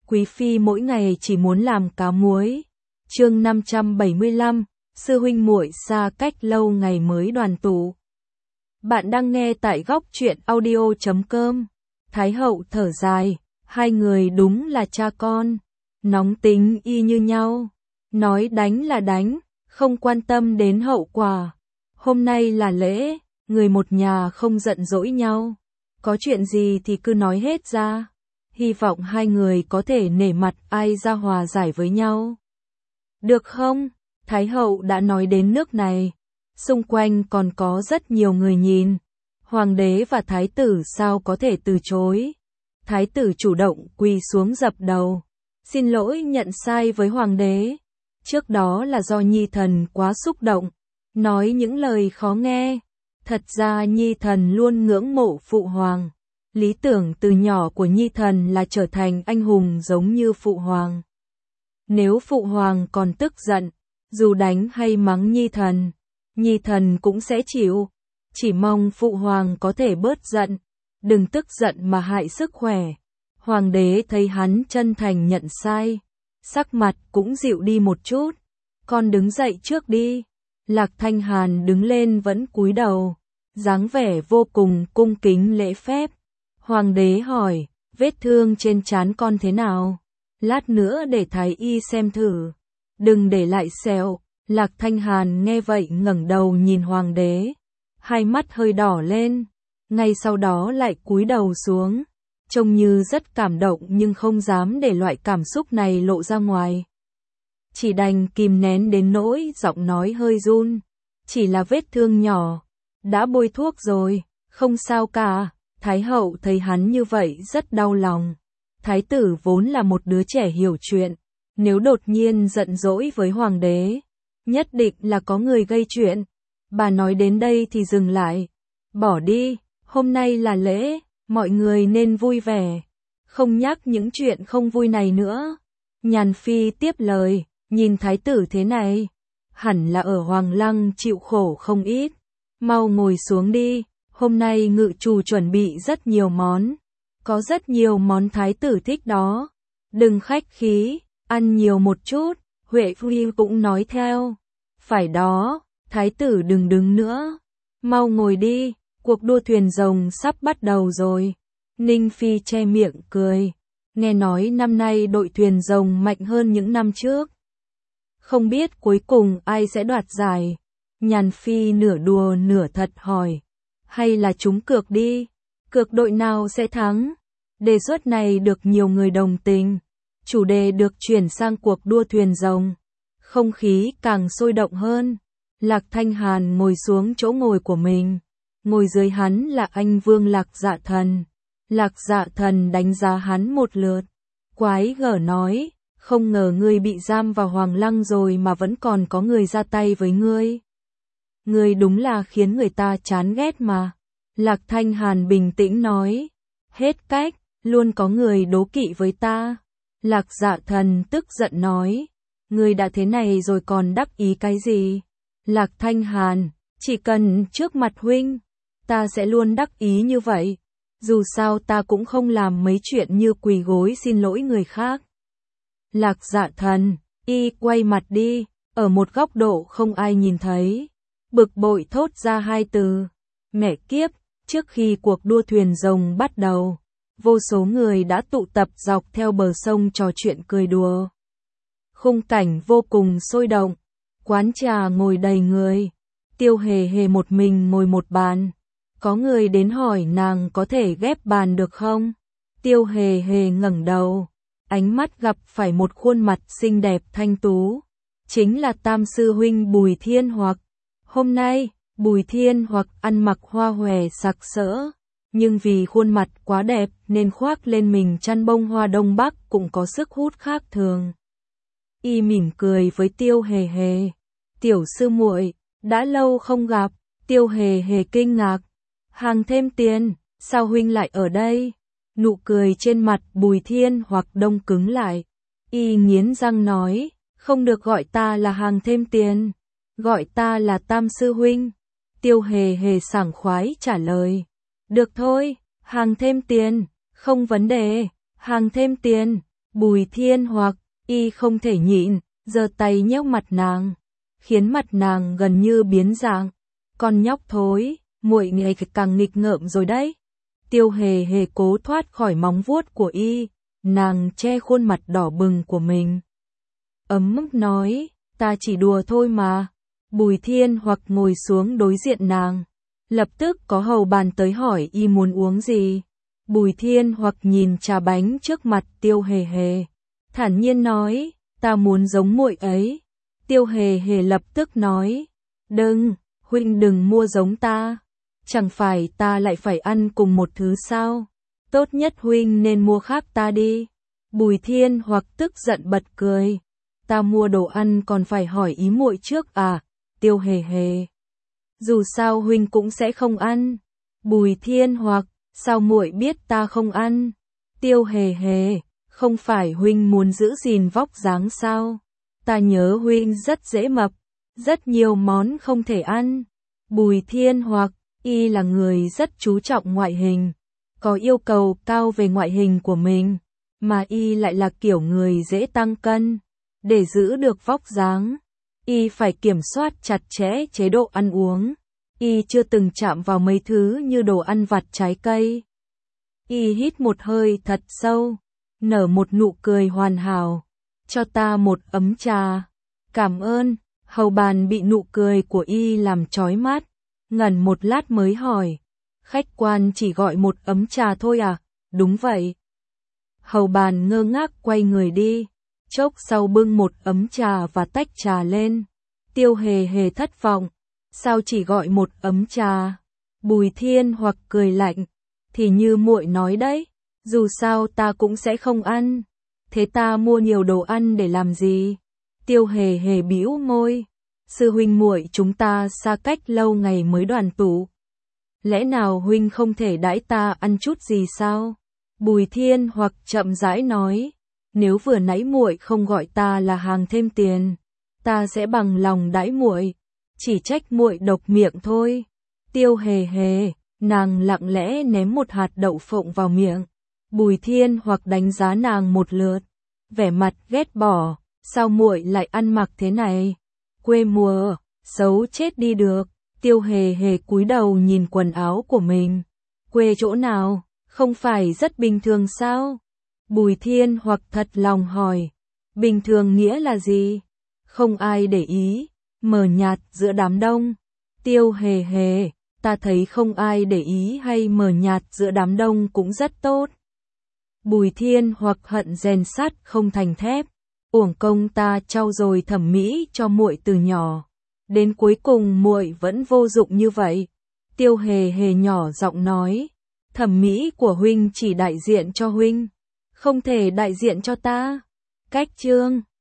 Quý phi mỗi ngày chỉ muốn làm cá muối. Chương 575, sư huynh muội xa cách lâu ngày mới đoàn tụ. Bạn đang nghe tại góc truyện audio.com. Thái hậu thở dài, hai người đúng là cha con, nóng tính y như nhau, nói đánh là đánh, không quan tâm đến hậu quả. Hôm nay là lễ, người một nhà không giận dỗi nhau, có chuyện gì thì cứ nói hết ra. Hy vọng hai người có thể nể mặt ai ra hòa giải với nhau. Được không? Thái hậu đã nói đến nước này, xung quanh còn có rất nhiều người nhìn. Hoàng đế và thái tử sao có thể từ chối? Thái tử chủ động quỳ xuống dập đầu, xin lỗi nhận sai với hoàng đế. Trước đó là do nhi thần quá xúc động, nói những lời khó nghe. Thật ra nhi thần luôn ngưỡng mộ phụ hoàng. Lý tưởng từ nhỏ của nhi thần là trở thành anh hùng giống như phụ hoàng. Nếu phụ hoàng còn tức giận, dù đánh hay mắng nhi thần cũng sẽ chịu. Chỉ mong phụ hoàng có thể bớt giận, đừng tức giận mà hại sức khỏe. Hoàng đế thấy hắn chân thành nhận sai, sắc mặt cũng dịu đi một chút. Con đứng dậy trước đi. Lạc Thanh Hàn đứng lên vẫn cúi đầu, dáng vẻ vô cùng cung kính lễ phép. Hoàng đế hỏi, vết thương trên trán con thế nào? Lát nữa để thái y xem thử. Đừng để lại sẹo. Lạc Thanh Hàn nghe vậy ngẩng đầu nhìn hoàng đế, hai mắt hơi đỏ lên, ngay sau đó lại cúi đầu xuống, trông như rất cảm động nhưng không dám để loại cảm xúc này lộ ra ngoài. Chỉ đành kìm nén đến nỗi giọng nói hơi run, chỉ là vết thương nhỏ, đã bôi thuốc rồi, không sao cả. Thái hậu thấy hắn như vậy rất đau lòng. Thái tử vốn là một đứa trẻ hiểu chuyện, nếu đột nhiên giận dỗi với hoàng đế, nhất định là có người gây chuyện. Bà nói đến đây thì dừng lại. Bỏ đi, hôm nay là lễ, mọi người nên vui vẻ, không nhắc những chuyện không vui này nữa. Nhàn Phi tiếp lời, nhìn thái tử thế này, hẳn là ở Hoàng Lăng chịu khổ không ít. Mau ngồi xuống đi, hôm nay ngự trù chuẩn bị rất nhiều món, có rất nhiều món thái tử thích đó. Đừng khách khí, ăn nhiều một chút. Huệ Phi cũng nói theo. Phải đó, thái tử đừng đứng nữa, mau ngồi đi, cuộc đua thuyền rồng sắp bắt đầu rồi. Ninh Phi che miệng cười, nghe nói năm nay đội thuyền rồng mạnh hơn những năm trước. Không biết cuối cùng ai sẽ đoạt giải. Nhàn Phi nửa đùa nửa thật hỏi, hay là trúng cược đi, cược đội nào sẽ thắng. Đề xuất này được nhiều người đồng tình, chủ đề được chuyển sang cuộc đua thuyền rồng. Không khí càng sôi động hơn. Lạc Thanh Hàn ngồi xuống chỗ ngồi của mình, ngồi dưới hắn là anh Vương Lạc Dạ Thần. Lạc Dạ Thần đánh giá hắn một lượt, quái gở nói, không ngờ ngươi bị giam vào Hoàng Lăng rồi mà vẫn còn có người ra tay với ngươi. Ngươi đúng là khiến người ta chán ghét mà. Lạc Thanh Hàn bình tĩnh nói, hết cách, luôn có người đố kỵ với ta. Lạc Dạ Thần tức giận nói, ngươi đã thế này rồi còn đắc ý cái gì? Lạc Thanh Hàn, chỉ cần trước mặt huynh, ta sẽ luôn đắc ý như vậy. Dù sao ta cũng không làm mấy chuyện như quỳ gối xin lỗi người khác. Lạc Dạ Thần, y quay mặt đi, ở một góc độ không ai nhìn thấy. Bực bội thốt ra hai từ, mẹ kiếp. Trước khi cuộc đua thuyền rồng bắt đầu, vô số người đã tụ tập dọc theo bờ sông trò chuyện cười đùa. Khung cảnh vô cùng sôi động, quán trà ngồi đầy người, Tiêu Hề Hề một mình ngồi một bàn. Có người đến hỏi nàng có thể ghép bàn được không? Tiêu Hề Hề ngẩng đầu, ánh mắt gặp phải một khuôn mặt xinh đẹp thanh tú, chính là tam sư huynh Bùi Thiên Hoặc. Hôm nay, Bùi Thiên Hoặc ăn mặc hoa hòe sặc sỡ, nhưng vì khuôn mặt quá đẹp nên khoác lên mình chăn bông hoa Đông Bắc cũng có sức hút khác thường. Y mỉm cười với Tiêu Hề Hề, tiểu sư muội, đã lâu không gặp. Tiêu Hề Hề kinh ngạc, hàng thêm tiền, sao huynh lại ở đây? Nụ cười trên mặt Bùi Thiên Hoặc đông cứng lại, y nghiến răng nói, không được gọi ta là hàng thêm tiền, gọi ta là tam sư huynh. Tiêu Hề Hề sảng khoái trả lời, được thôi, hàng thêm tiền, không vấn đề, hàng thêm tiền. Bùi Thiên Hoặc, y không thể nhịn, giơ tay nhéo mặt nàng, khiến mặt nàng gần như biến dạng. Con nhóc thối, muội ngày càng nghịch ngợm rồi đấy. Tiêu Hề Hề cố thoát khỏi móng vuốt của y, nàng che khuôn mặt đỏ bừng của mình. Ấm ức nói, ta chỉ đùa thôi mà. Bùi Thiên Hoặc ngồi xuống đối diện nàng. Lập tức có hầu bàn tới hỏi y muốn uống gì. Bùi Thiên Hoặc nhìn trà bánh trước mặt Tiêu Hề Hề, thản nhiên nói, ta muốn giống muội ấy. Tiêu Hề Hề lập tức nói, đừng, huynh đừng mua giống ta. Chẳng phải ta lại phải ăn cùng một thứ sao? Tốt nhất huynh nên mua khác ta đi. Bùi Thiên Hoặc tức giận bật cười. Ta mua đồ ăn còn phải hỏi ý muội trước à? Tiêu Hề Hề, dù sao huynh cũng sẽ không ăn. Bùi Thiên Hoặc, sao muội biết ta không ăn? Tiêu Hề Hề, không phải huynh muốn giữ gìn vóc dáng sao? Ta nhớ huynh rất dễ mập, rất nhiều món không thể ăn. Bùi Thiên Hoặc, y là người rất chú trọng ngoại hình, có yêu cầu cao về ngoại hình của mình, mà y lại là kiểu người dễ tăng cân. Để giữ được vóc dáng, y phải kiểm soát chặt chẽ chế độ ăn uống. Y chưa từng chạm vào mấy thứ như đồ ăn vặt trái cây. Y hít một hơi thật sâu, nở một nụ cười hoàn hảo. Cho ta một ấm trà. Cảm ơn. Hầu bàn bị nụ cười của y làm chói mắt, ngẩn một lát mới hỏi. Khách quan chỉ gọi một ấm trà thôi à? Đúng vậy. Hầu bàn ngơ ngác quay người đi. Chốc sau bưng một ấm trà và tách trà lên. Tiêu Hề Hề thất vọng. Sao chỉ gọi một ấm trà? Bùi Thiên Hoặc cười lạnh. Thì như muội nói đấy, dù sao ta cũng sẽ không ăn. Thế ta mua nhiều đồ ăn để làm gì? Tiêu Hề Hề bĩu môi. Sư huynh muội chúng ta xa cách lâu ngày mới đoàn tụ. Lẽ nào huynh không thể đãi ta ăn chút gì sao? Bùi Thiên Hoặc chậm rãi nói. Nếu vừa nãy muội không gọi ta là hàng thêm tiền, ta sẽ bằng lòng đãi muội. Chỉ trách muội độc miệng thôi. Tiêu Hề Hề, nàng lặng lẽ ném một hạt đậu phộng vào miệng. Bùi Thiên Hoặc đánh giá nàng một lượt, vẻ mặt ghét bỏ. Sao muội lại ăn mặc thế này? Quê mùa, xấu chết đi được. Tiêu Hề Hề cúi đầu nhìn quần áo của mình. Quê chỗ nào? Không phải rất bình thường sao? Bùi Thiên Hoặc thật lòng hỏi. Bình thường nghĩa là gì? Không ai để ý, mờ nhạt giữa đám đông. Tiêu Hề Hề, ta thấy không ai để ý hay mờ nhạt giữa đám đông cũng rất tốt. Bùi Thiên Hoặc hận rèn sắt không thành thép. Uổng công ta trau dồi thẩm mỹ cho muội từ nhỏ, đến cuối cùng muội vẫn vô dụng như vậy. Tiêu Hề Hề nhỏ giọng nói, thẩm mỹ của huynh chỉ đại diện cho huynh, không thể đại diện cho ta. Cách chương